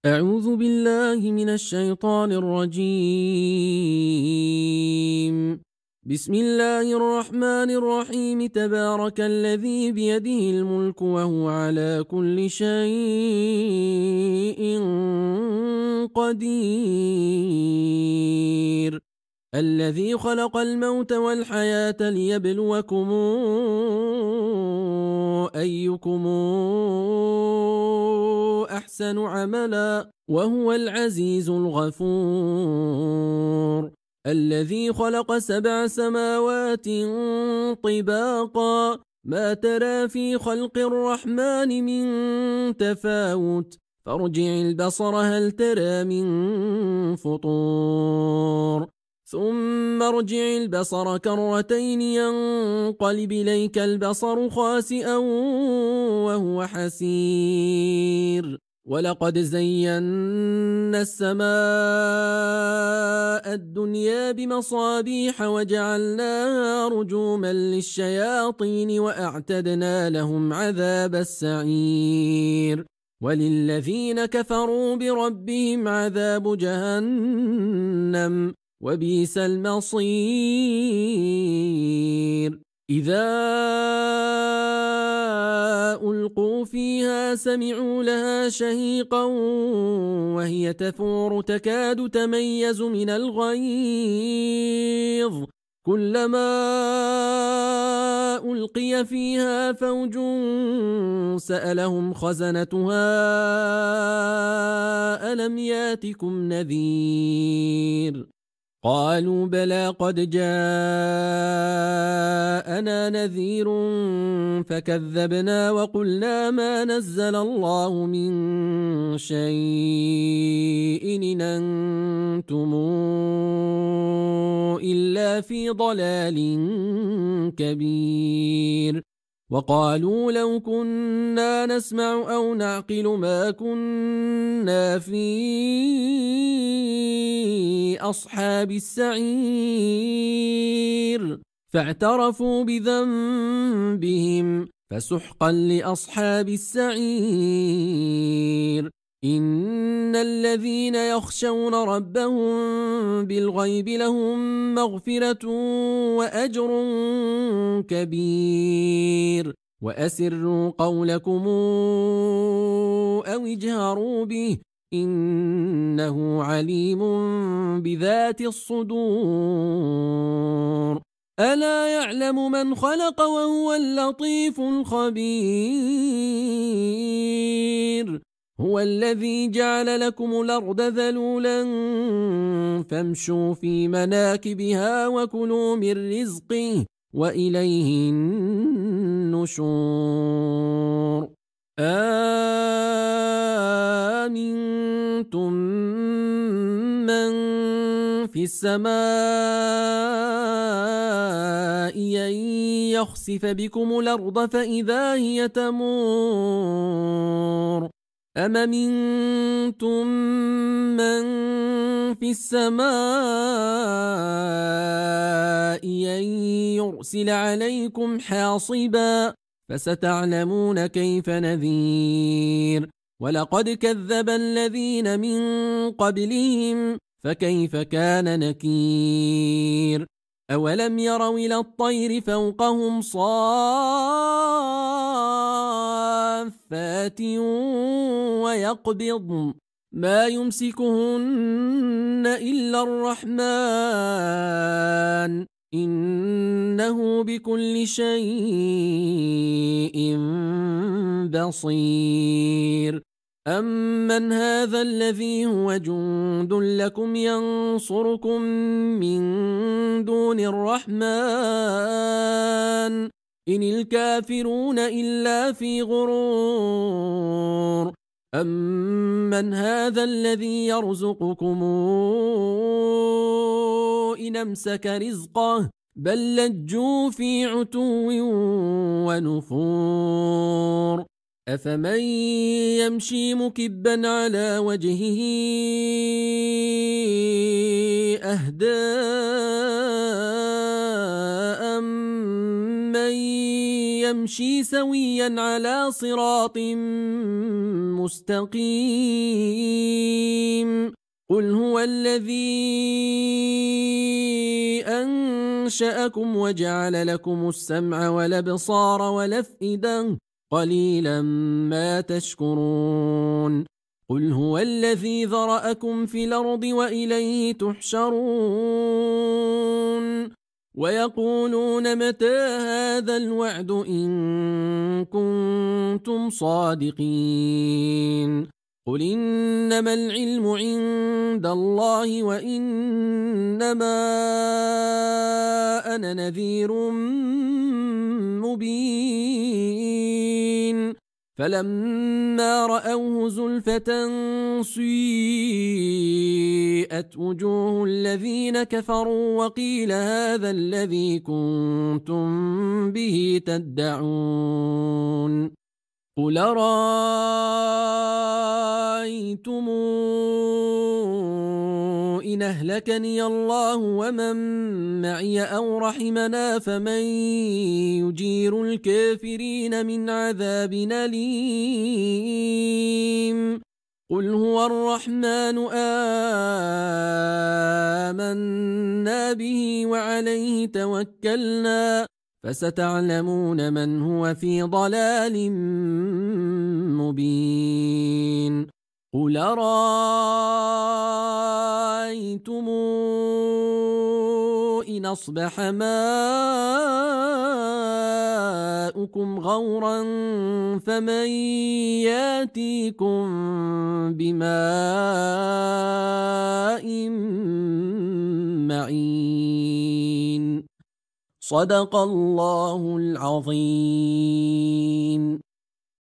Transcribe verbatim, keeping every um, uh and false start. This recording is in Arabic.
أعوذ بالله من الشيطان الرجيم. بسم الله الرحمن الرحيم. تبارك الذي بيده الملك وهو على كل شيء قدير. الذي خلق الموت والحياة ليبلوكم أيكم أحسن عملا وهو العزيز الغفور. الذي خلق سبع سماوات طباقا ما ترى في خلق الرحمن من تفاوت فارجع البصر هل ترى من فطور ثم ارجع البصر كرتين ينقلب إليك البصر خاسئا وهو حسير. ولقد زينا السماء الدنيا بمصابيح وجعلناها رجوما للشياطين وأعتدنا لهم عذاب السعير. وللذين كفروا بربهم عذاب جهنم وبئس المصير. إذا ألقوا فيها سمعوا لها شهيقا وهي تفور تكاد تميز من الغيظ كلما ألقي فيها فوج سألهم خزنتها ألم ياتكم نذير قالوا بلى قد جاءنا نذير فكذبنا وقلنا ما نزل الله من شيء إن أنتم إلا في ضلال كبير. وقالوا لو كنا نسمع أو نعقل ما كنا في أصحاب السعير فاعترفوا بذنبهم فسحقا لأصحاب السعير. إن الذين يخشون ربهم بالغيب لهم مغفرة وأجر كبير. وأسروا قولكم أو اجهروا به إنه عليم بذات الصدور. ألا يعلم من خلق وهو اللطيف الخبير. هو الذي جعل لكم الأرض ذلولا فامشوا في مناكبها وكلوا من رزقه وإليه النشور. آمنتم من في السماء أن يخسف بكم الأرض فإذا هي تمور أم منتم من في السماء أن يرسل عليكم حاصبا فستعلمون كيف نذير. ولقد كذب الذين من قبلهم فكيف كان نكير. أولم يروا إلى الطير فوقهم صافات ويقبضن ما يمسكهن إلا الرحمن إنه بكل شيء بصير. أمن هذا الذي هو جند لكم ينصركم من دون الرحمن إن الكافرون إلا في غرور. أمن هذا الذي يرزقكم إن أمسك رزقه بل لجوا في عتو ونفور. أفمن يمشي مكبا على وجهه أهدى أمن يمشي سويا على صراط مستقيم قل هو الذي أنشأكم وجعل لكم السمع والأبصار والأفئدة قليلا ما تشكرون قل هو الذي ذرأكم في الأرض وإليه تحشرون ويقولون متى هذا الوعد إن كنتم صادقين قل إنما العلم عند الله وإنما أنا نذير مبين فلما رأوه زلفة سيئت وجوه الذين كفروا وقيل هذا الذي كنتم به تدعون قل رأيتم إن أهلكني الله ومن معي أو رحمنا فمن يجير الكافرين من عذاب أليم قل هو الرحمن آمنا به وعليه توكلنا فستعلمون من هو في ضلال مبين قل رأيتم إن أصبح ماؤكم غورا فمن ياتيكم بماء معين صدق الله العظيم.